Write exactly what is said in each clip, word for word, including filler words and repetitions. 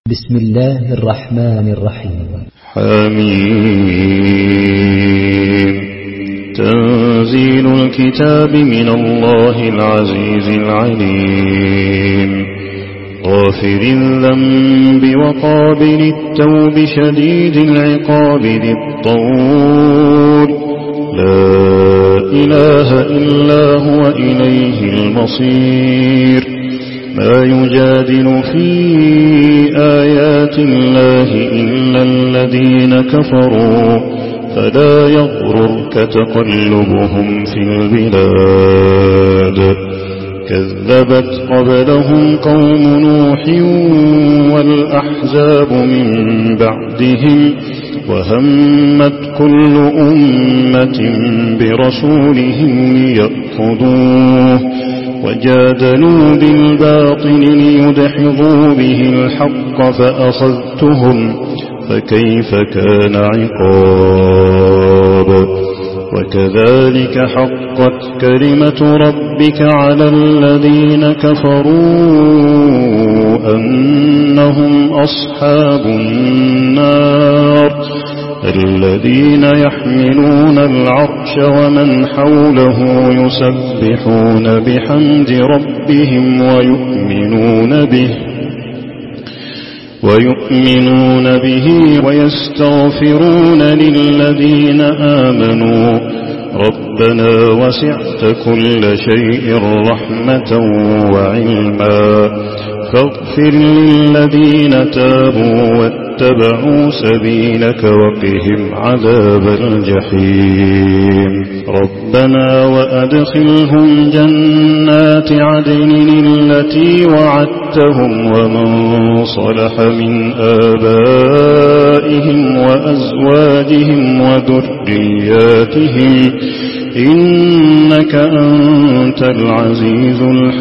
بسم الله الرحمن الرحيم. حميم. تنزيل الكتاب من الله العزيز العليم، غافر الذنب وقابل التوب شديد العقاب ذي الطول، لا إله إلا هو إليه المصير. ما يجادل في آيات الله إلا الذين كفروا، فلا يغررك تقلبهم في البلاد. كذبت قبلهم قوم نوح والأحزاب من بعدهم، وهمت كل أمة برسولهم ليأخذوه، وجادلوا بالباطل ليدحضوا به الحق فأخذتهم، فكيف كان عقاب. وكذلك حقت كلمة ربك على الذين كفروا أنهم أصحاب النار، الذين يحملون العرش ومن حوله يسبحون بحمد ربهم ويؤمنون به ويؤمنون به ويستغفرون للذين آمنوا ربنا وسعت كل شيء رحمة وعلما، فاغفر للذين تابوا واتبعوا سبيلك وقهم عذاب الجحيم. ربنا وأدخلهم جنات عدن التي وعدتهم ومن صلح من آبائهم وأزواجهم وذرياتهم، إنك أنت العزيز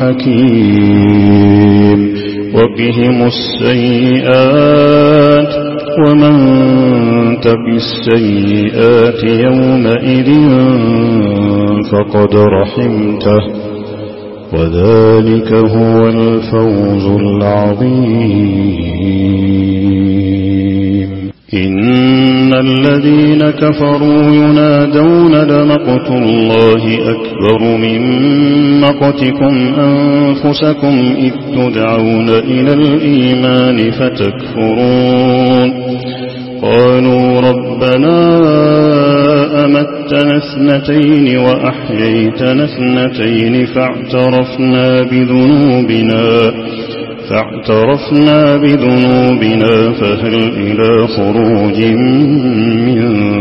الحكيم. وقهم السيئات ومن تق السيئات يومئذ فقد رحمته، وذلك هو الفوز العظيم. إن الذين كفروا ينادون لمقت الله أكبر من مقتكم أنفسكم إذ تدعون إلى الإيمان فتكفرون. قالوا ربنا أمتنا اثنتين وأحييتنا اثنتين فاعترفنا بذنوبنا فاعترفنا بذنوبنا فهل إلى خروج من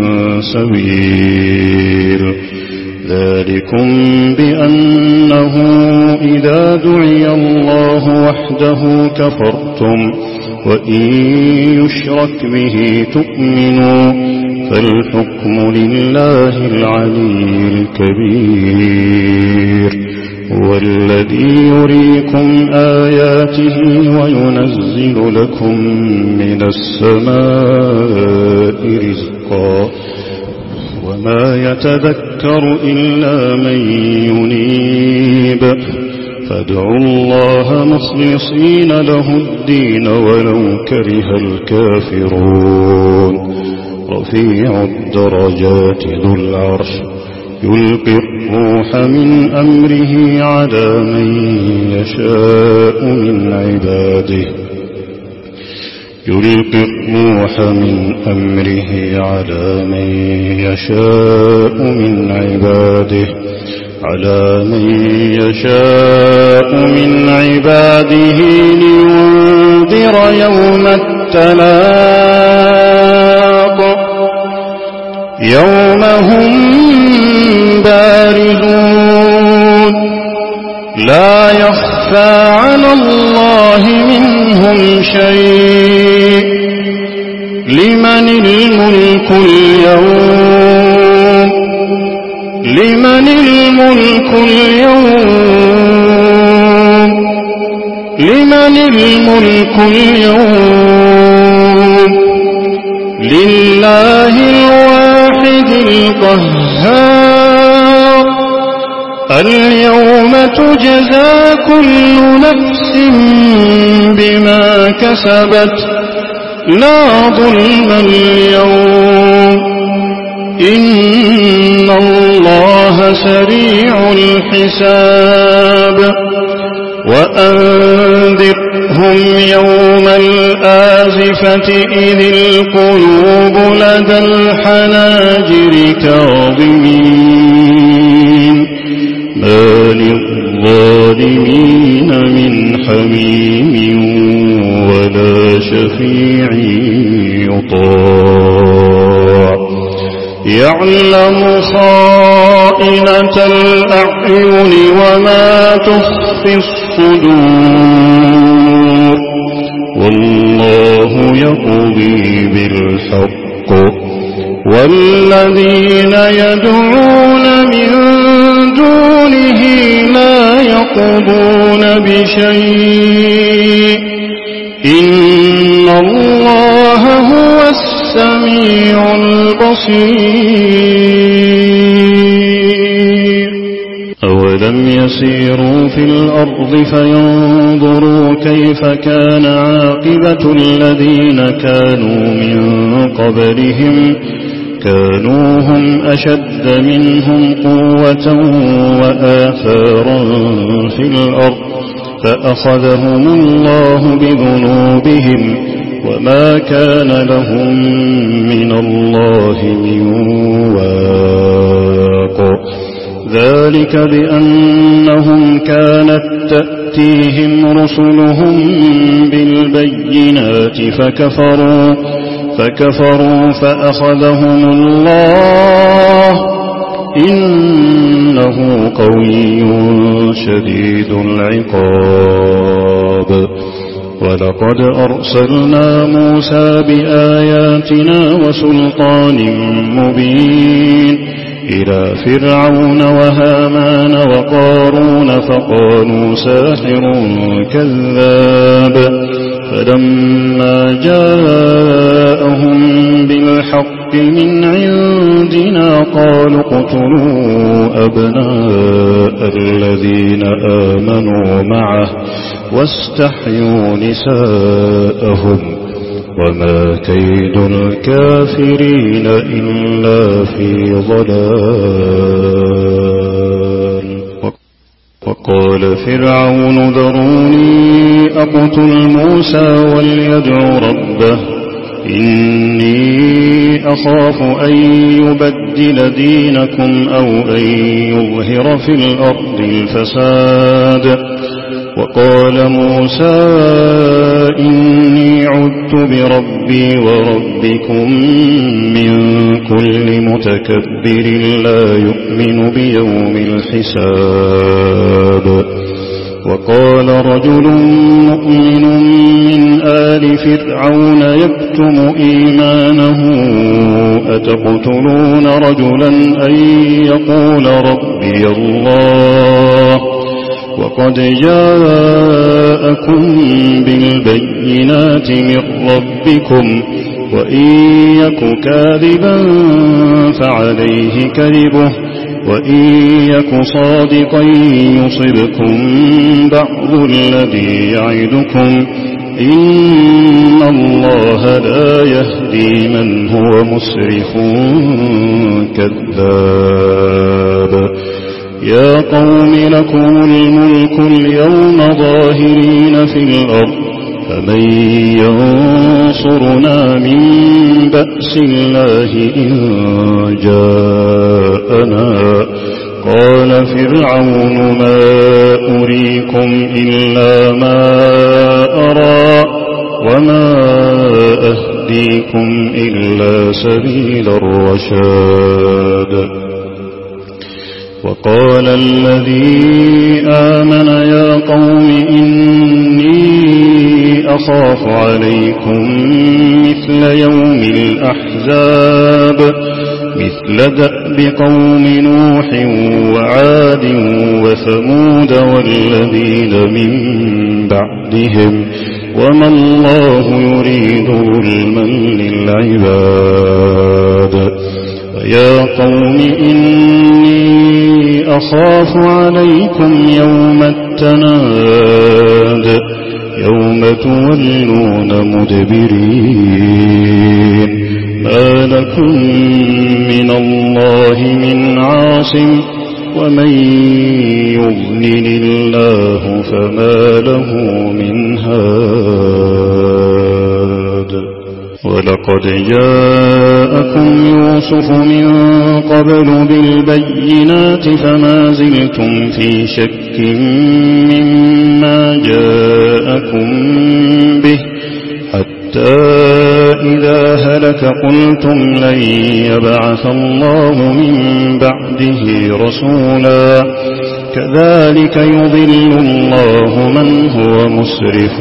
سبيل. ذلكم بأنه إذا دعي الله وحده كفرتم، وإن يشرك به تؤمنوا، فالحكم لله العلي الكبير. هو الذي يريكم آياته وينزل لكم من السماء رزقا، وما يتذكر إلا من ينيب. فادعوا الله مخلصين له الدين ولو كره الكافرون. رفيع الدرجات ذو العرش يلقي الروح من أمره على من يشاء من عباده يلقي الروح من أمره على من يشاء من عباده على من يشاء من عباده لينذر يوم التلاق، يوم هم باردون لا يخفى على الله منهم شيء. لمن الملك اليوم لمن الملك اليوم لمن الملك اليوم لله الواحد القهار. اليوم تجزى كل نفس نفس بما كسبت لا ظلم اليوم إن الله سريع الحساب وأنذرهم يوم الآزفة إذ القلوب لدى الحناجر كاظمين ما للظالمين من حميم ولا شفيع يطاع يعلم خائنة الأعين وما تخفي الصدور والله يقضي بالحق والذين يدعون من دونه لا يقضون بشيء إن الله هو السميع البصير أولم يسيروا في الأرض فينظروا كيف كان عاقبة الذين كانوا من قبلهم كانوا هم أشد منهم قوة وآثارا في الأرض فأخذهم الله بذنوبهم وما كان لهم من الله من واق ذلك بأنهم كانت تأتيهم رسلهم بالبينات فكفروا فكفروا فأخذهم الله إنه قوي شديد العقاب ولقد أرسلنا موسى بآياتنا وسلطان مبين إلى فرعون وهامان وقارون فقالوا ساحر كذاب فلما جاءهم بالحق من عندنا قالوا اقتلوا أبناء الذين آمنوا معه واستحيوا نساءهم وما كيد الكافرين إلا في ضلال وقال فرعون ذروني أقتل موسى وليدع ربه إني أخاف أن يبدل دينكم أو أن يظهر في الأرض الفساد وقال موسى إني عدت بربي وربكم من كل متكبر لا يؤمن بيوم الحساب وقال رجل مؤمن من آل فرعون يكتم إيمانه أتقتلون رجلا أن يقول ربي الله وقد جاءكم بالبينات من ربكم وإن يك كاذبا فعليه كذبه وإن يك صادقا يصبكم بعض الذي يعدكم إن الله لا يهدي من هو مسرف كذاب يا قوم لكم الملك اليوم ظاهرين في الأرض فمن ينصرنا من بأس الله إن جاءنا قال فرعون ما أريكم إلا ما أرى وما أهديكم إلا سبيل الرشاد وقال الذي آمن يا قوم إني أخاف عليكم مثل يوم الأحزاب مثل دأب قوم نوح وعاد وثمود والذين من بعدهم وما الله يريد ظلما للعباد يا قوم إني أخاف عليكم يوم التناد يوم تولون مدبرين ما لكم من الله من عاصم ومن يضلل الله فما له من هاد ولقد جاءكم يوسف من قبل بالبينات فما زلتم في شك مما جاءكم به حتى إذا هلك قلتم لن يبعث الله من بعده رسولا كذلك يضل الله من هو مسرف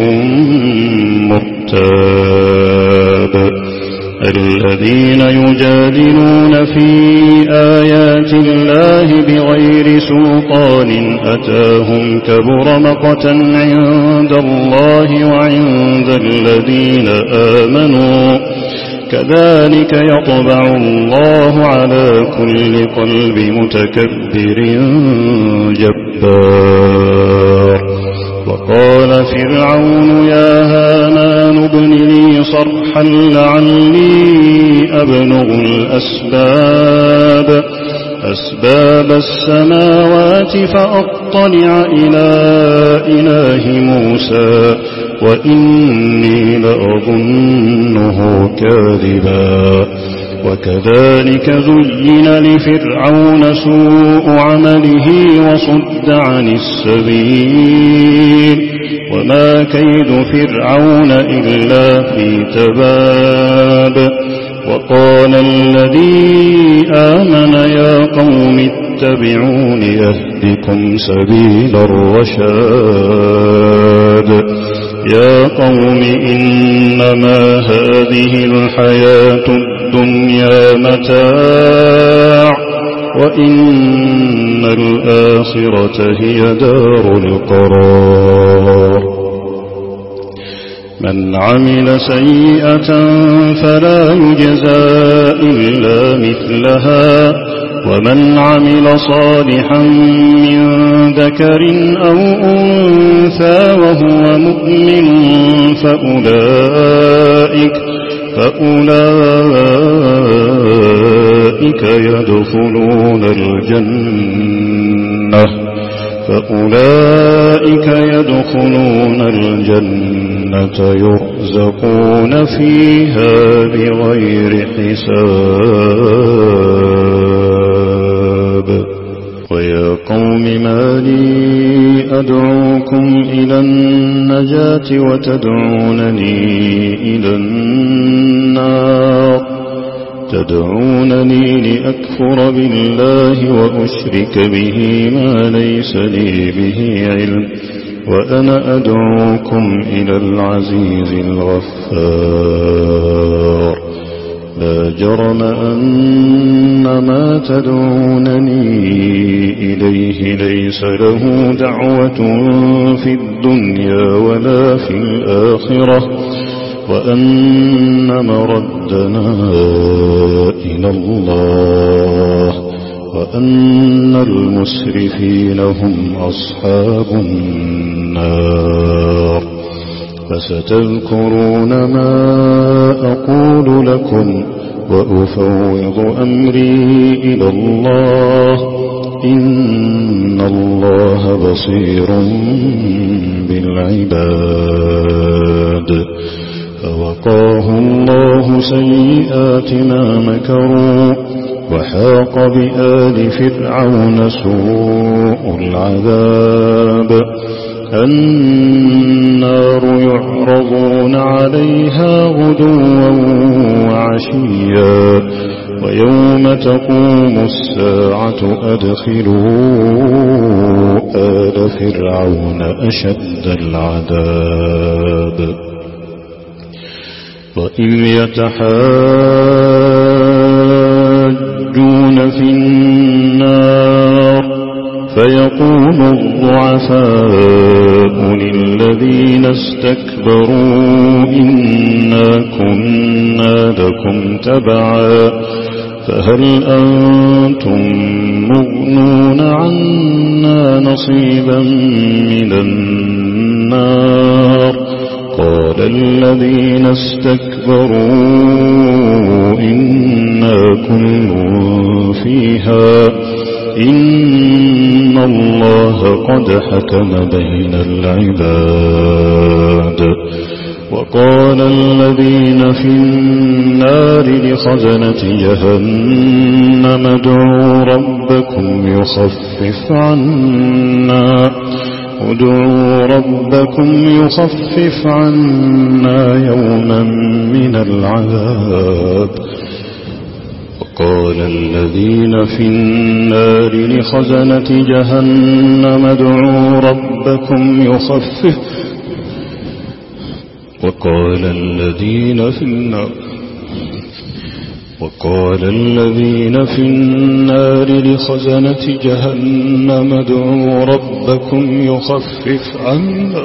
مرتاب الذين يجادلون في آيات الله بغير سلطان أتاهم كبر مقتا عند الله وعند الذين آمنوا كذلك يطبع الله على كل قلب متكبر جبار وقال فرعون يا هامان ابن لي صرحا لعلي أبلغ الأسباب أسباب السماوات فأطلع إلى إله موسى وإني لأظنه كاذبا وكذلك زين لفرعون سوء عمله وصد عن السبيل وما كيد فرعون إلا في تباب وقال الذي آمن يا قوم اتبعون يهدكم سبيل الرشاد يا قوم إنما هذه الحياة الدنيا متاع وإن الآخرة هي دار القرار من عمل سيئة فلا يجزى إلا مثلها ومن عمل صالحا من ذكر أو أنثى وهو مؤمن فأولئك فأولئك يدخلون الجنة فأولئك يدخلون الجنة يرزقون فيها بغير حساب ويا قوم ما لي أدعوكم إلى النجاة وتدعونني إلى النار تدعونني لأكفر بالله وأشرك به ما ليس لي به علم وأنا أدعوكم إلى العزيز الغفار لا جرم أن ما تدعونني إليه ليس له دعوة في الدنيا ولا في الآخرة وأن مردنا إلى الله وأن المسرفين هم أصحاب النار فستذكرون ما أقول لكم وأفوض أمري إلى الله إن الله بصير بالعباد فوقاه الله سيئات ما مكروا وحاق بآل فرعون سوء العذاب النار يعرضون عليها غدوا وعشيا ويوم تقوم الساعة أدخلوا آل فرعون أشد العذاب وإذ يتحاجون في النار فيقول الضعفاء للذين استكبروا إنا كنا لكم تبعا فهل أنتم مغنون عنا نصيبا من النار وقال الذين استكبروا إنا كل فيها إن الله قد حكم بين العباد. وقال الذين في النار لخزنة جهنم ادعوا ربكم يخفف عنا ادعوا ربكم يخفف عنا يوما من العذاب. وقال الذين في النار لخزنة جهنم ادعوا ربكم يخفف وقال الذين في النار وقال الذين في النار لخزنة جهنم ادعوا ربكم يخفف عنا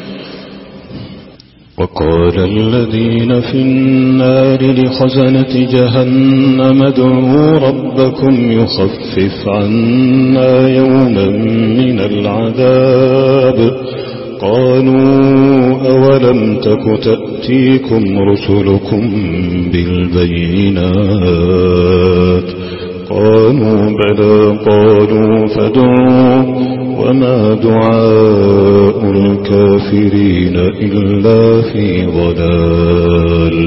وقال الذين في النار لخزنة جهنم ادعوا ربكم يخفف عنا يوما من العذاب. قالوا أولم تك تأتيكم رسلكم بالبينات قالوا بلى قالوا فادعوا وما دعاء الكافرين إلا في ضلال.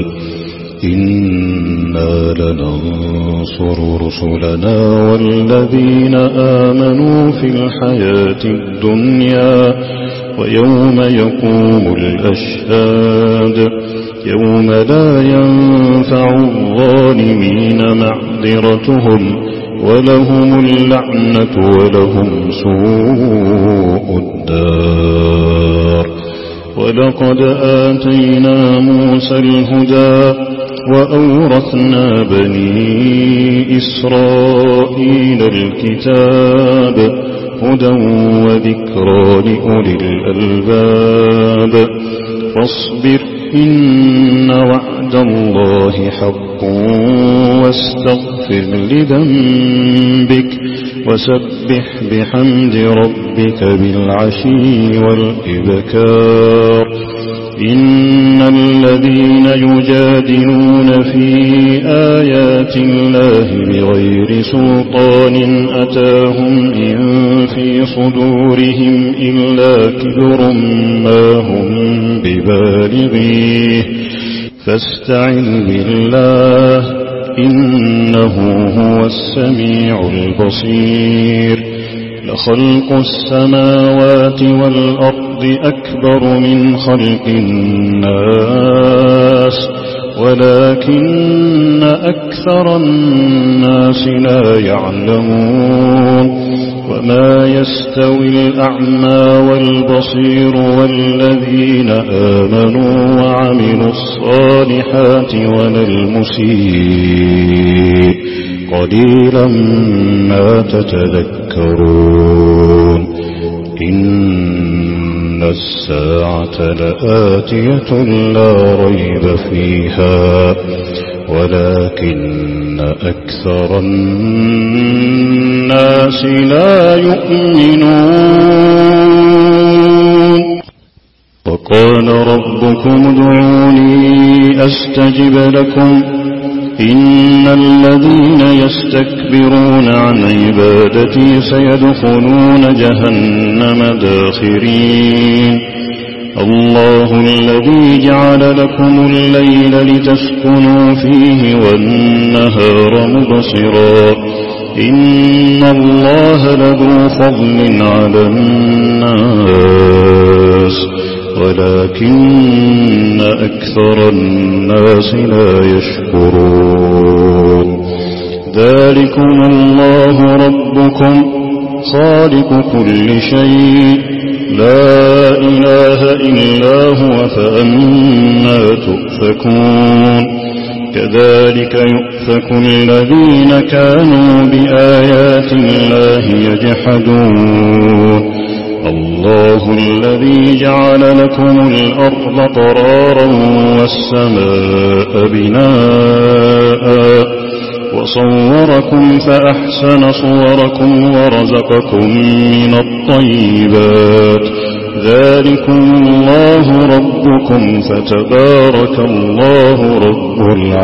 إنا لننصر رسلنا والذين آمنوا في الحياة الدنيا ويوم يقوم الأشهاد يوم لا ينفع الظالمين معذرتهم ولهم اللعنة ولهم سوء الدار. ولقد آتينا موسى الهدى وأورثنا بني إسرائيل الكتاب هدى وذكرى لأولي الألباب. فاصبر إن وعد الله حق واستغفر لذنبك وسبح بحمد ربك بالعشي والإبكار. إن الذين يجادلون في آيات الله بغير سلطان أتاهم إن في صدورهم إلا كبر ما هم ببالغيه فاستعذ بالله إنه هو السميع البصير. لخلق السماوات والأرض أكبر من خلق الناس ولكن أكثر الناس لا يعلمون. وما يستوي الأعمى والبصير والذين آمنوا وعملوا الصالحات ولا المسيء قليلا ما تتذكرون. إن الساعة لآتية لا ريب فيها ولكن أكثر الناس لا يؤمنون. وقال ربكم ادعوني أستجب لكم إن الذين يستكبرون عن عبادتي سيدخلون جهنم داخرين. الله الذي جعل لكم الليل لتسكنوا فيه والنهار مبصرا إن الله لذو فضل على الناس ولكن أكثر الناس لا يشكرون. ذلكم الله ربكم خالق كل شيء لا إله إلا هو فأنا تؤفكون. كذلك يؤفك الذين كانوا بآيات الله يجحدون. الله الذي جعل لكم الأرض قرارا والسماء بناء وصوركم فأحسن صوركم ورزقكم من الطيبات ذلكم الله ربكم فتبارك الله رب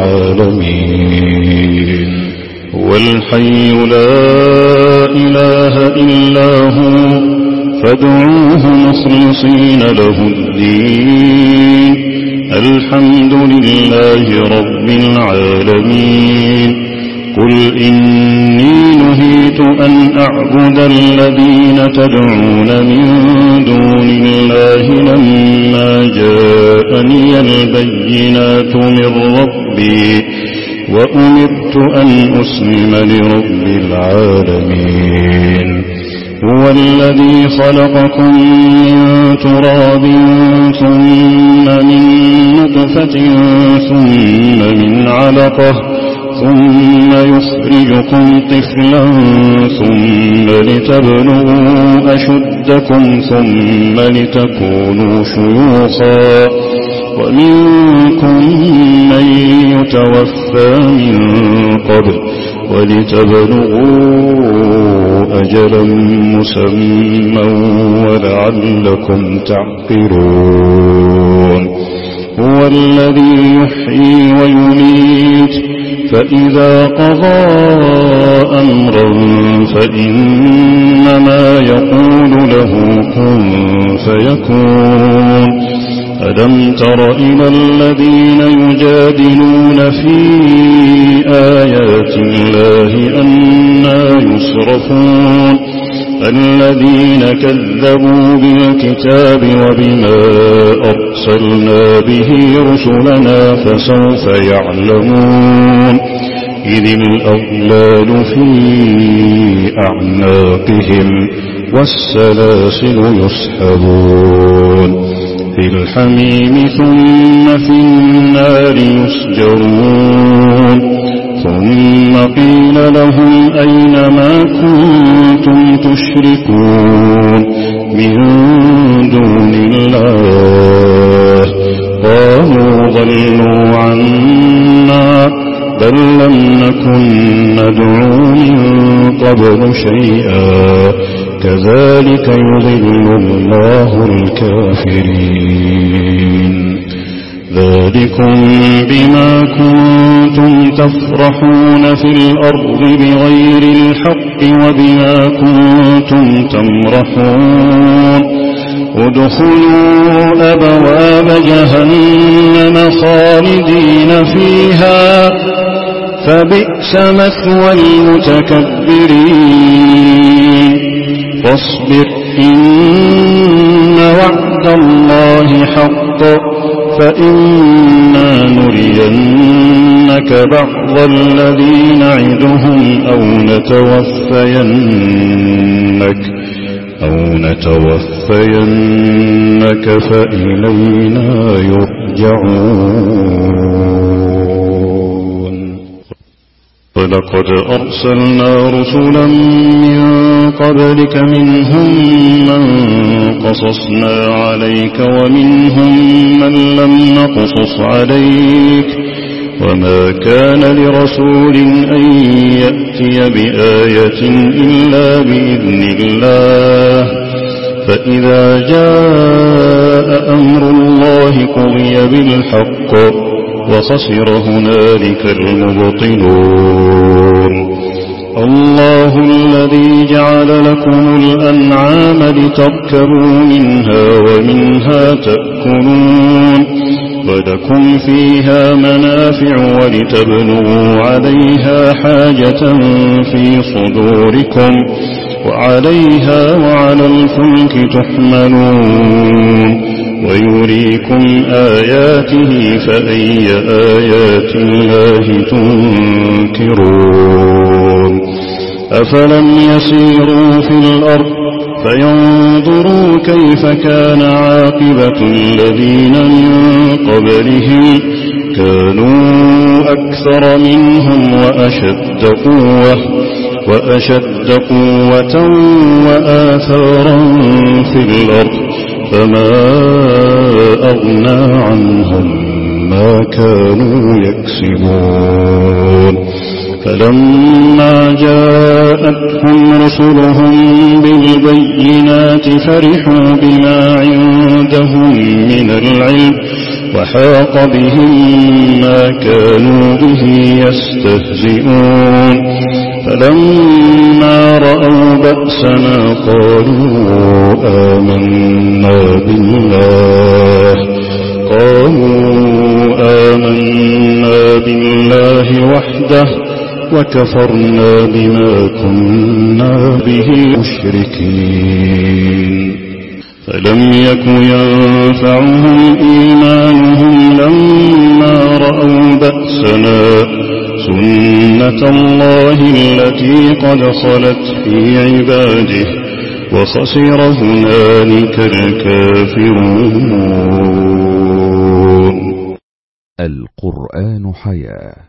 العالمين هو الحي لا إله إلا هو فادعوه مخلصين له الدين الحمد لله رب العالمين قل إني نهيت أن أعبد الذين تدعون من دون الله لما جاءني البينات من ربي وأمرت أن أسلم لرب العالمين هو الذي خلقكم من تراب ثم من نطفة ثم من علقة ثم يخرجكم طفلا ثم لتبلغوا أشدكم ثم لتكونوا شيوخا ومنكم من يتوفى من قبل ولتبلغوا أجلا مسمى ولعلكم تعقلون هو الذي يحيي ويميت فإذا قضى أمرا فإنما يقول له كن فيكون ألم تر إلى الذين يجادلون في آيات الله أنى يصرفون الذين كذبوا بالكتاب وبما أرسلنا به رسلنا فسوف يعلمون إذ الأغلال في أعناقهم والسلاسل يسحبون في الحميم ثم في النار يسجرون ثم قيل لهم أين ما كنتم تشركون من دون الله قالوا ضلوا عنا بل لم نكن ندعو من قبل شيئا كذلك يضل الله الكافرين ذلكم بما كنتم تفرحون في الأرض بغير الحق وبما كنتم تمرحون ادخلوا أبواب جهنم خالدين فيها فبئس مثوى المتكبرين فاصبر إن وعد الله حق فإنا نرينك بعض الذي نعدهم أو نتوفينك أو نتوفينك فإلينا يرجعون ولقد أرسلنا رسلا من قبلك منهم من قصصنا عليك ومنهم من لم نقصص عليك وما كان لرسول أن يأتي بآية إلا بإذن الله فإذا جاء أمر الله قضي بالحق وخسر هنالك المبطلون الله الذي جعل لكم الأنعام لتركبوا منها ومنها تأكلون ولكم فيها منافع ولتبلغوا عليها حاجة في صدوركم وعليها وعلى الفلك تحملون ويريكم آياته فأي آيات الله تنكرون أفلم يسيروا في الأرض فينظروا كيف كان عاقبة الذين من قبلهم كانوا أكثر منهم وأشد قوة وأشد قوة وآثارا في الأرض فما أغنى عنهم ما كانوا يكسبون فلما جاءتهم رسلهم بالبينات فرحوا بما عندهم من العلم وحاق بهم ما كانوا به يستهزئون فلما رأوا بأسنا قالوا آمنا بالله قالوا آمنا بالله وحده وكفرنا بما كنا به مشركين فلم يك ينفعهم إيمانهم لما رأوا بأسنا سنة الله التي قد خلت في عباده وخسر هنالك الكافرون. القرآن حياة.